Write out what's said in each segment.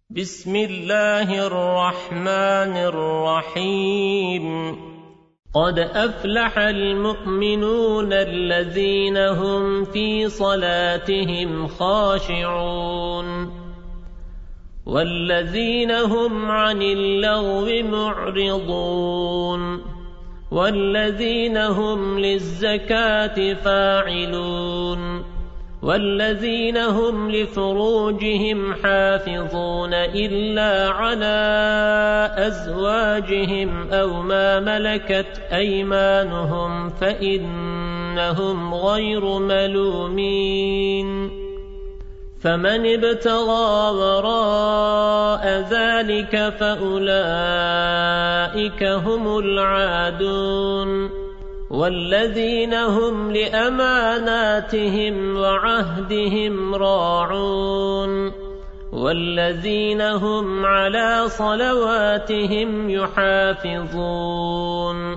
بسم الله الرحمن الرحيم قد أفلح المؤمنون الذين هم في صلاتهم خاشعون والذين هم عن اللغو معرضون والذين هم للزكاة فاعلون والذين هم لفروجهم حافظون إلا على أزواجهم أو ما ملكت أيمانهم فإنهم غير ملومين فمن ابتغى وراء ذلك فأولئك هم العادون والذين هم لأماناتهم وعهدهم راعون والذين هم على صلواتهم يحافظون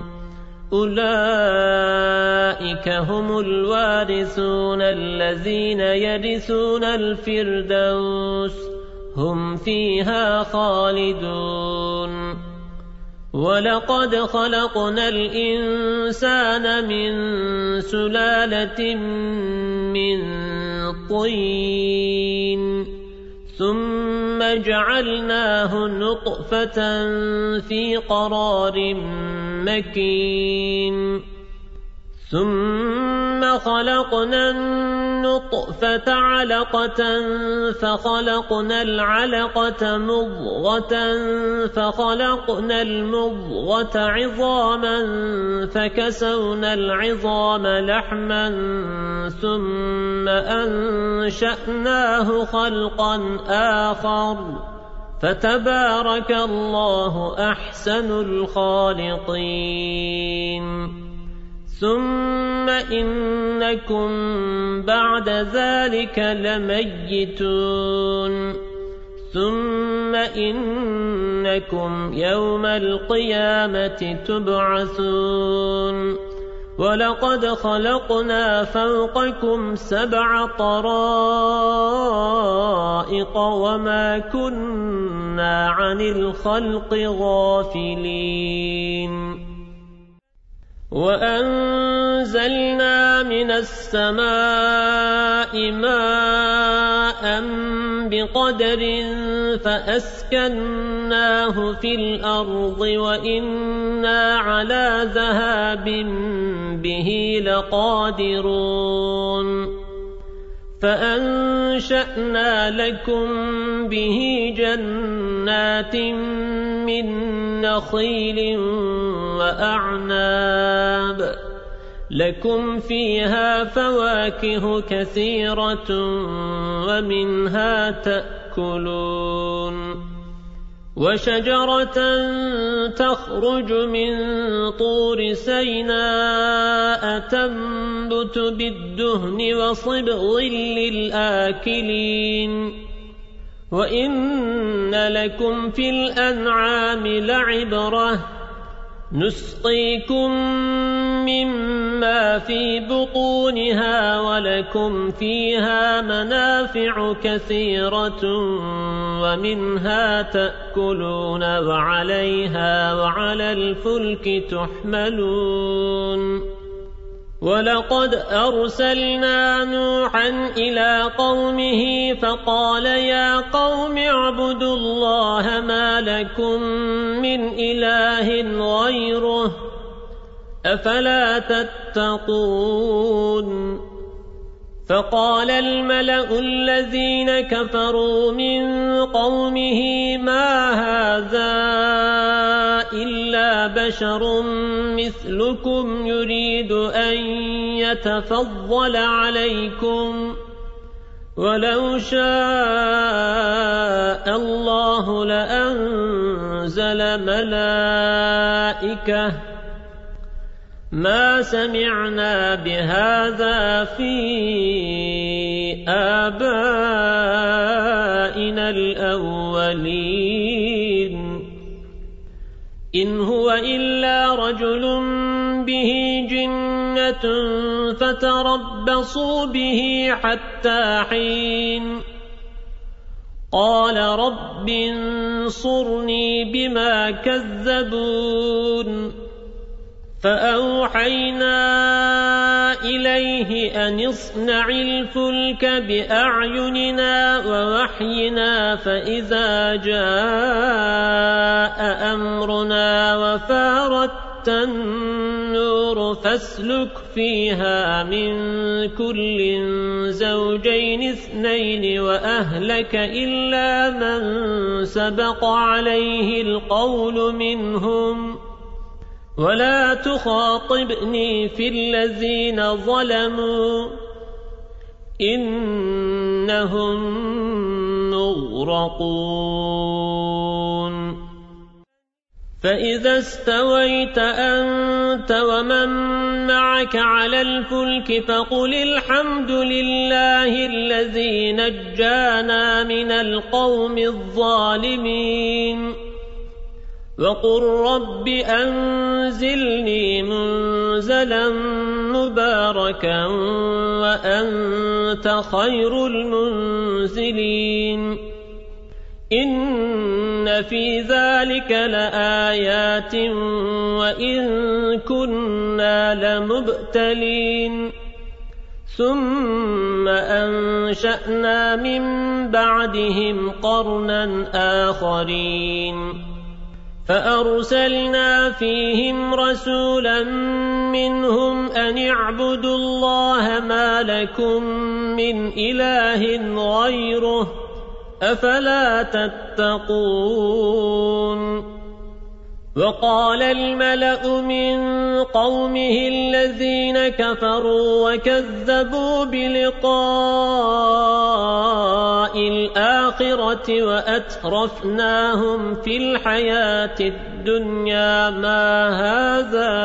أولئك هم الوارثون الذين يرثون الفردوس هم فيها خالدون ولقد خلقنا الإنسان من سلالة من طين ثم جعلناه نطفة في قرار مكين ثم خلقنا النطفة علقة فخلقنا العلقة مضغة فخلقنا المضغة عظاما فكسونا العظام لحما ثم أنشأناه خلقا آخر فتبارك الله أحسن الخالقين ثم إنكم بعد ذلك لميتون ثم إنكم يوم القيامة تبعثون ولقد خلقنا فوقكم 7 طرائق وما كنا عن الخلق غافلين وأنزلنا من السماء ماء بقدر فأسكناه في الأرض وإنا على ذهاب به لقادرون فأنشأنا لكم به جنات من نخيل وأعناب لكم فيها فواكه كثيرة ومنها تأكلون وشجرة تخرج من طور سيناء تنبت بالدهن وصبغ للآكلين وإن لكم في الأنعام لعبرة نسقيكم مما في بطونها ولكم فيها منافع كثيرة ومنها تأكلون وعليها وعلى الفلك تحملون ولقد أرسلنا نوحا إلى قومه فقال يا قوم اعبدوا الله ما لكم من إله غيره أفلا تتقون فقال الملأ الذين كفروا من قومه ما هذا إلا بشر مثلكم يريد أن يتفضل عليكم ولو شاء الله لأنزل ملائكة ما سمعنا بهذا في آبائنا الأولين إن هو إلا رجل به جنة فتربصوا به حتى حين قال رب انصرني بما كذبون فأوحينا إليه أن اصنع الفلك بأعيننا ووحينا فإذا جاء أمرنا وفارت النور فاسلك فيها من كل زوجين اثنين وأهلك إلا من سبق عليه القول منهم ولا تخاطبني في الذين ظلموا إنهم مغرقون فإذا استويت أنت ومن معك على الفلك فقل الحمد لله الذي نجانا من القوم الظالمين وقل رب أنزلني منزلا مباركا وأنت خير المنزلين إن في ذلك لآيات وإن كنا لمبتلين ثم أنشأنا من بعدهم قرنا آخرين فأرسلنا فيهم رسولا منهم أن اعبدوا الله ما لكم من إله غيره أفلا تتقون وقال الملأ من قومه الذين كفروا وكذبوا بلقاء الآخرة وأترفناهم في الحياة الدنيا ما هذا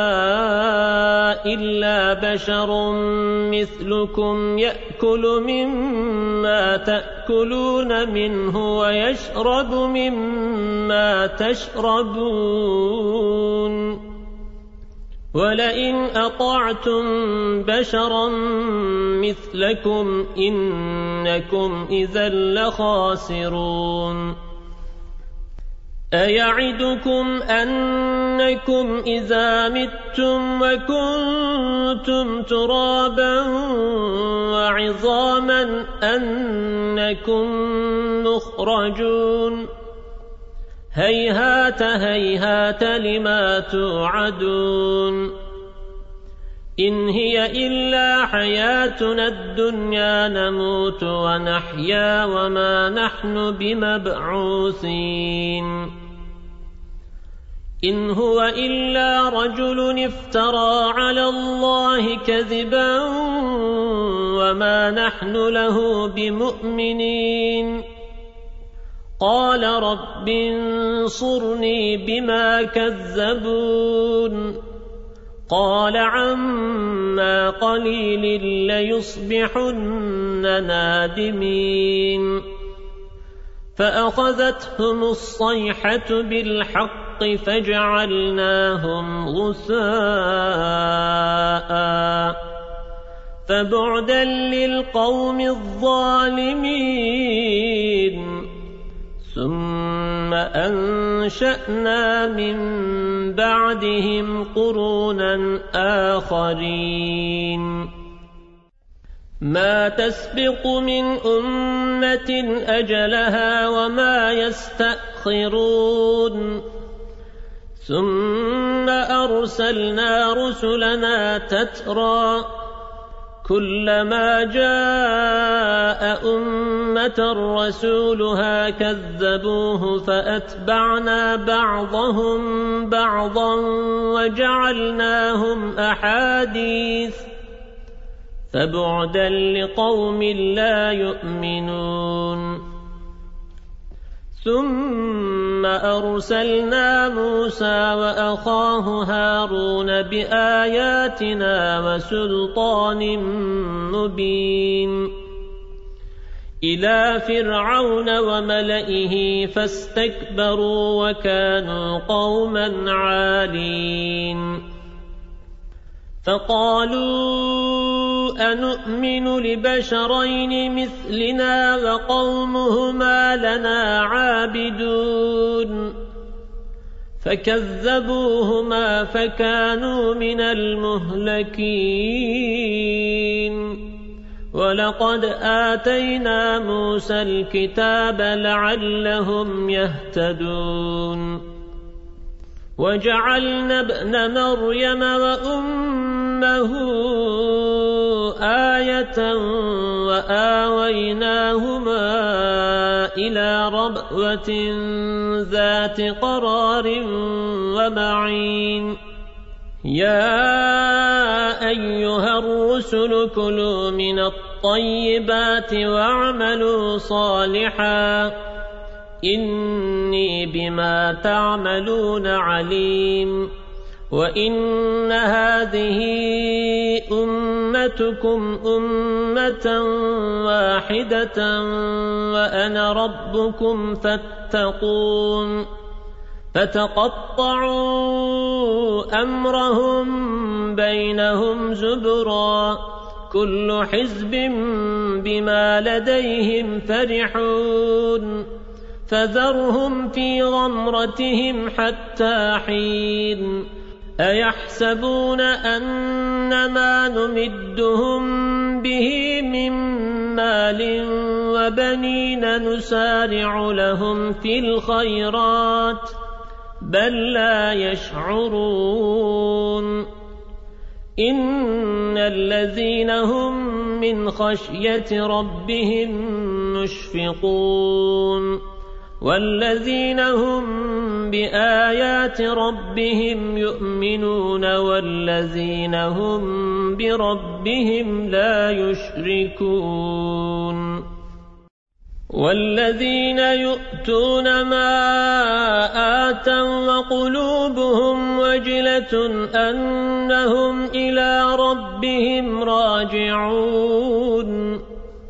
إلا بشر مثلكم يأكل مما تأكلون منه ويشرب مما تشربون ولئن أطعتم بشرا مثلكم إنكم إذا لخاسرون أيعدكم أنكم إذا متم وكنتم ترابا وعظاما أنكم مخرجون هيهات هيهات لما توعدون إن هي إلا حياتنا الدنيا نموت ونحيا وما نحن بمبعوثين إن هو إلا رجل افترى على الله كذبا وما نحن له بمؤمنين قال رب انصرني بما كذبون قال عما قليل ليصبحن نادمين فأخذتهم الصيحة بالحق فجعلناهم غثاء فبعدا للقوم الظالمين ثم أنشأنا من بعدهم قرونا آخرين ما تسبق من أمة أجلها وما يستأخرون ثم أرسلنا رسلنا تترى كلما جاء أمة رسولها كذبوه فأتبعنا بعضهم بعضا وجعلناهم أحاديث فبعدا لقوم لا يؤمنون ثم أرسلنا موسى وأخاه هارون بآياتنا وسلطان مبين إلى فرعون وملئه فاستكبروا وكانوا قوما عالين فقالوا أنؤمن لبشرين مثلنا وقومهما لنا عابدون فكذبوهما فكانوا من المهلكين ولقد آتينا موسى الكتاب لعلهم يهتدون وجعلنا ابن مريم وأمه آية وآويناهما إلى ربوة ذات قرار ومعين يا أيها الرسل كلوا من الطيبات واعملوا صالحا إني بما تعملون عليم وإن هذه أمتكم أمة واحدة وأنا ربكم فاتقون فتقطعوا أمرهم بينهم زبرا كل حزب بما لديهم فرحون فذرهم في غمرتهم حتى حين أيحسبون أنما نمدهم به من مال وبنين نسارع لهم في الخيرات بل لا يشعرون إن الذين هم من خشية ربهم مشفقون والذين هم بآيات ربهم يؤمنون والذين هم بربهم لا يشركون والذين يؤتون ما آتوا وقلوبهم وجلة أنهم إلى ربهم راجعون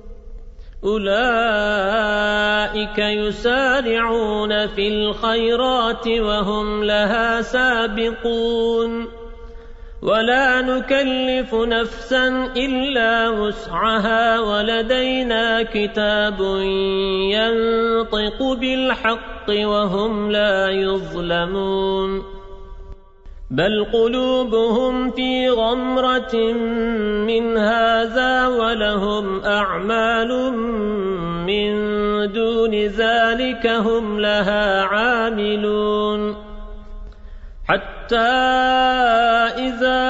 أولئك يسارعون في الخيرات وهم لها سابقون ولا نكلف نفسا إلا وسعها ولدينا كتاب ينطق بالحق وهم لا يظلمون بل قلوبهم في غمرة من هذا ولهم أعمال من دون ذلك هم لها عاملون حتى إذا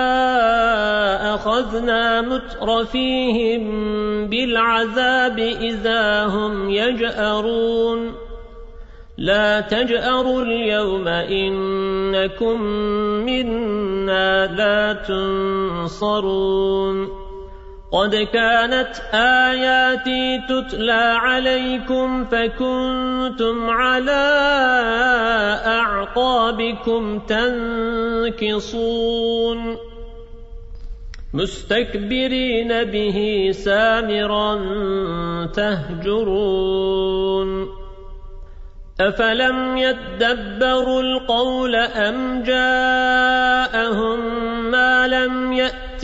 أخذنا مترفيهم بالعذاب إذا هم يجأرون لا تجأروا اليوم إنكم منا لا تنصرون قد كانت آياتي تتلى عليكم فكنتم على أعقابكم تنكصون مستكبرين به سامرا تهجرون أفلم يدبروا القول أم جاءهم ما لم يأت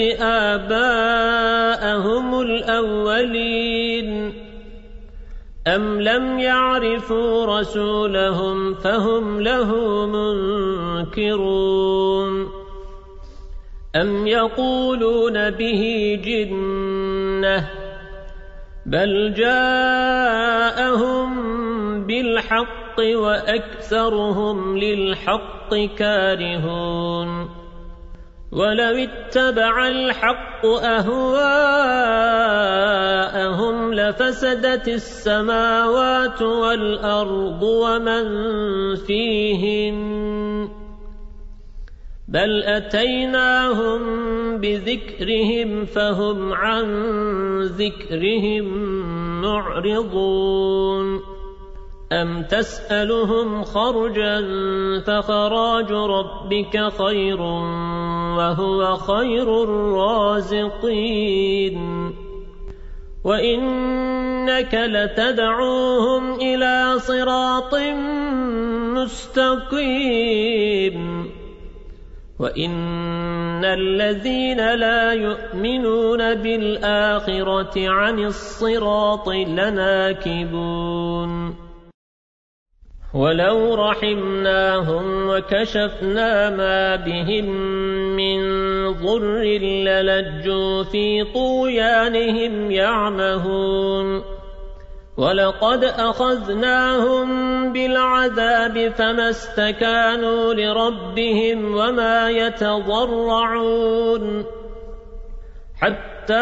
آباءهم الأولين أم لم يعرفوا رسولهم فهم له منكرون أم يقولون به جنة بل جاءهم بالحق وأكثرهم للحق كارهون ولو اتبع الحق أهواءهم لفسدت السماوات والأرض ومن فيهن بل أتيناهم بذكرهم فهم عن ذكرهم معرضون أم تسألهم خرجا فخراج ربك خير وهو خير الرازقين وإنك لتدعوهم إلى صراط مستقيم وَإِنَّ الَّذِينَ لَا يُؤْمِنُونَ بِالْآخِرَةِ عَنِ الصِّرَاطِ لَنَاكِبُونَ وَلَوْ رَحِمْنَاهُمْ وَكَشَفْنَا مَا بِهِمْ مِنْ ضُرٍّ لَلَجُّوا فِي طُغْيَانِهِمْ يَعْمَهُونَ وَلَقَدْ أَخَذْنَاهُمْ بِالْعَذَابِ فَمَا اسْتَكَانُوا لِرَبِّهِمْ وَمَا يَتَضَرَّعُونَ حَتَّى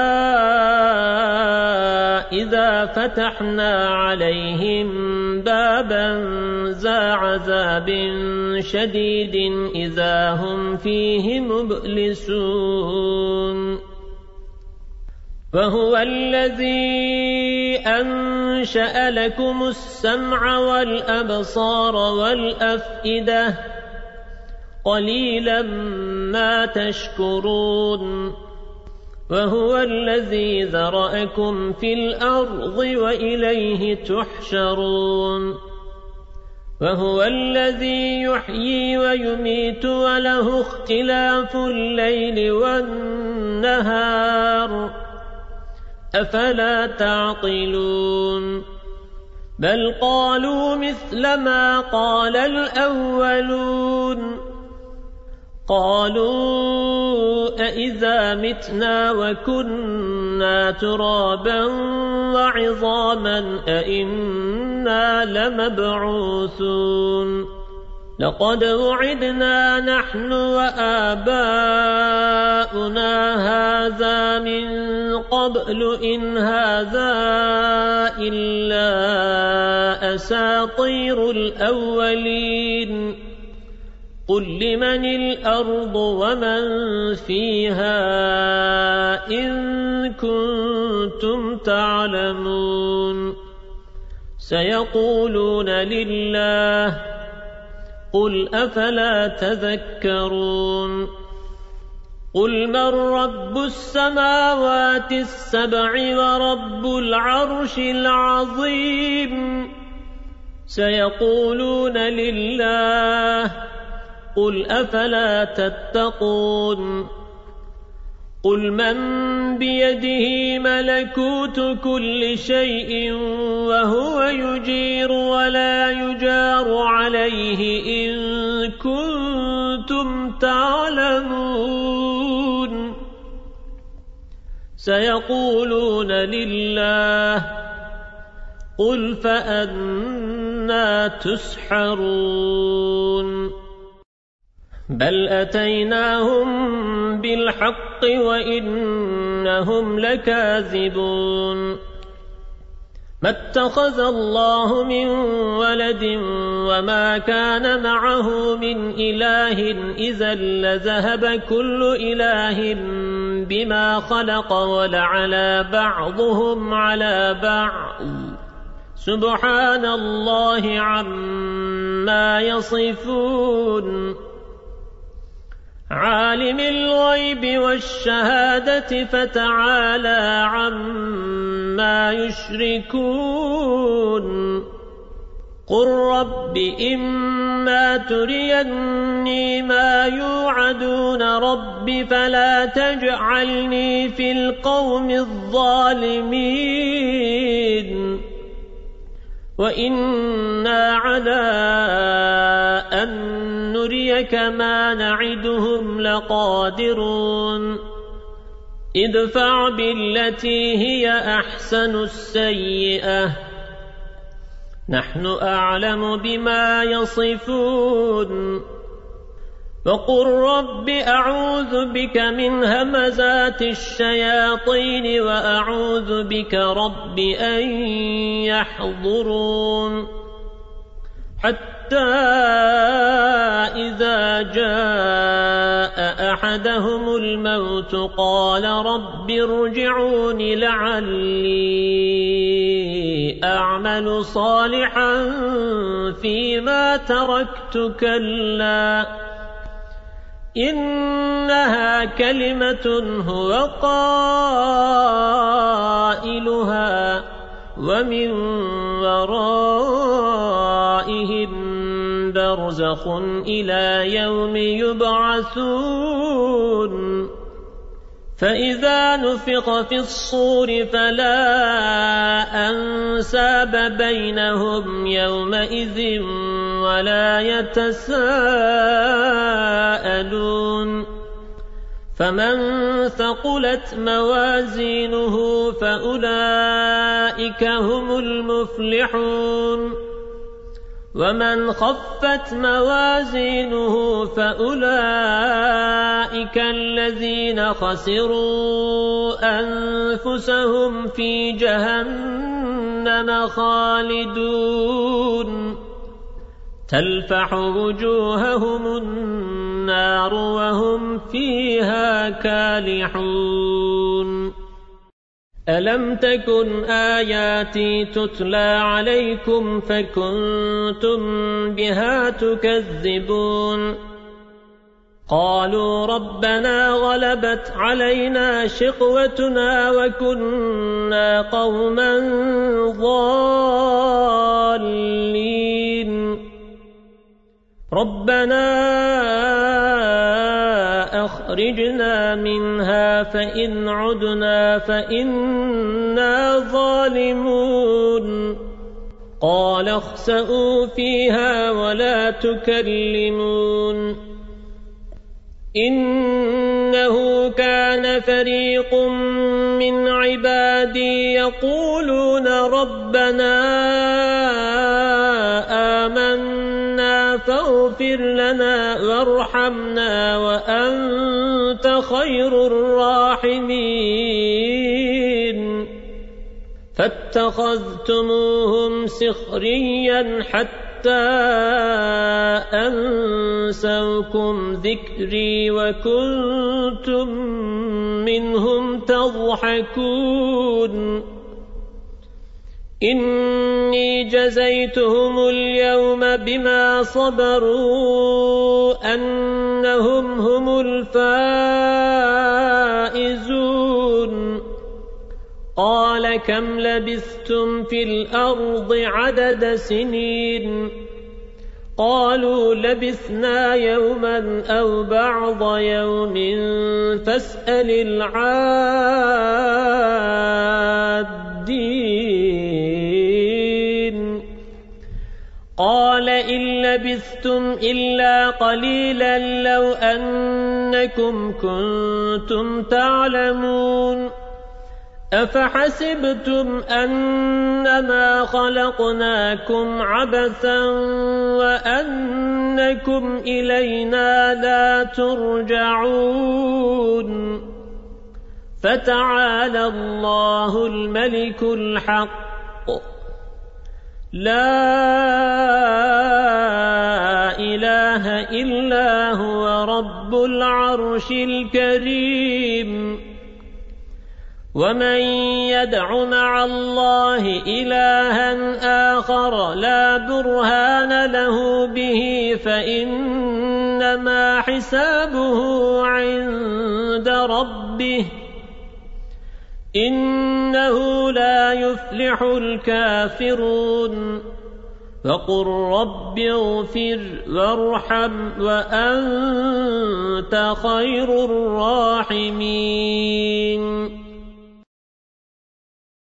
إِذَا فَتَحْنَا عَلَيْهِمْ بَابًا ذَا عَذَابٍ شَدِيدٍ إِذَا هُمْ فِيهِ مُبْلِسُونَ وَهُوَ الَّذِي أَنشَأَ لَكُمُ السَّمْعَ وَالْأَبْصَارَ وَالْأَفْئِدَةَ قَلِيلًا مَا تَشْكُرُونَ وَهُوَ الَّذِي ذَرَأَكُمْ فِي الْأَرْضِ وَإِلَيْهِ تُحْشَرُونَ وَهُوَ الَّذِي يُحْيِي وَيُمِيتُ وَلَهُ اخْتِلَافُ اللَّيْلِ وَالنَّهَارِ أَفَلَا تَعْقِلُونَ بَلْ قَالُوا مِثْلَ مَا قَالَ الْأَوَّلُونَ قَالُوا أَإِذَا مِتْنَا وَكُنَّا تُرَابًا وَعِظَامًا أَإِنَّا لَمَبْعُوثُونَ لَقَدْ وُعِدْنَا نَحْنُ وَآبَاؤُنَا هَذَا مِنْ قَبْلُ إِنْ هَذَا إِلَّا أَسَاطِيرُ الْأَوَّلِينَ قُلْ لِمَنِ الْأَرْضُ وَمَنْ فِيهَا إِن كُنتُمْ تَعْلَمُونَ سَيَقُولُونَ لِلَّهِ قُلْ أَفَلَا تَذَكَّرُونَ قُلْ مَنْ رَبُّ السَّمَاوَاتِ السَّبْعِ وَرَبُّ الْعَرْشِ الْعَظِيمِ سَيَقُولُونَ لِلَّهِ قُلْ أَفَلَا تَتَّقُونَ قُلْ مَنْ بِيَدِهِ مَلَكُوتُ كُلِّ شَيْءٍ وَهُوَ يُجِيرُ وَلَا يُجَارُ عَلَيْهِ إِن كُنتُمْ تَعْلَمُونَ سَيَقُولُونَ لِلَّهِ قُلْ فَأَنَّى تُسْحَرُونَ بَلْ أَتَيْنَاهُمْ بِالْحَقِّ وَإِنَّهُمْ لَكَاذِبُونَ مَا اتَّخَذَ اللَّهُ مِنْ وَلَدٍ وَمَا كَانَ مَعَهُ مِنْ إِلَٰهٍ إِذًا لَذَهَبَ كُلُّ إِلَٰهٍ بِمَا خَلَقَ وَلَعَلَا بَعْضُهُمْ عَلَى بَعْضٍ سُبْحَانَ اللَّهِ عَمَّا يَصِفُونَ عَالِمِ الْغَيْبِ وَالشَّهَادَةِ فَتَعَالَى عَمَّا يُشْرِكُونَ قُلْ رَبِّ إِمَّا تُرِيَنِّي مَا يُوعَدُونَ رَبِّ فَلَا تَجْعَلْنِي فِي الْقَوْمِ الظَّالِمِينَ وَإِنَّا عَلَىٰ أَن نُّرِيَكَ مَا نَعِدُهُمْ لَقَادِرُونَ ادْفَعْ بِالَّتِي هِيَ أَحْسَنُ السَّيِّئَةَ نَحْنُ أَعْلَمُ بِمَا يَصِفُونَ وَقُلْ رَبِّ أَعُوذُ بِكَ مِنْ هَمَزَاتِ الشَّيَاطِينِ وَأَعُوذُ بِكَ رَبِّ أَنْ يَحْضُرُونَ حَتَّى إِذَا جَاءَ أَحَدَهُمُ الْمَوْتُ قَالَ رَبِّ ارْجِعُونِ لَعَلِّي أَعْمَلُ صَالِحًا فِيمَا تَرَكْتُ كَلَّا إِنَّهَا كَلِمَةٌ هُوَ قَائِلُهَا وَمِنْ وَرَائِهِمْ برزخ إلى يوم يبعثون فإذا نفخ في الصور فلا أنساب بينهم يومئذ ولا يتساءلون فمن ثقلت موازينه فأولئك هم المفلحون ومن خفت موازينه فأولئك الذين خسروا أنفسهم في جهنم خالدون تلفح وجوههم النار وهم فيها كالحون ألم تكن آياتي تتلى عليكم فكنتم بها تكذبون قالوا ربنا غلبت علينا شقوتنا وكنا قوما ضالين ربنا أخرجنا منها فإن عدنا فإنا ظالمون قال اخسئوا فيها ولا تكلمون إنه كان فريق من عبادي يقولون ربنا آمنا فاغفر لنا وارحمنا وأنت خير الراحمين فاتخذتموهم سخريا حتى أنسوكم ذكري وكنتم منهم تضحكون إني جزيتهم اليوم بما صبروا أنهم هم الفائزون قال كم لبثتم في الأرض عدد سنين قالوا لبثنا يوما أو بعض يوم فاسأل العادين قال إن لبثتم إلا قليلا لو أنكم كنتم تعلمون أفحسبتم أنما خلقناكم عبثا وأنكم إلينا لا ترجعون فتعالى الله الملك الحق لا إله إلا هو رب العرش الكريم ومن يدع مع الله إلها آخر لا برهان له به فإنما حسابه عند ربه إنه لا يفلح الكافرون وقل رب اغفر وارحم وأنت خير الراحمين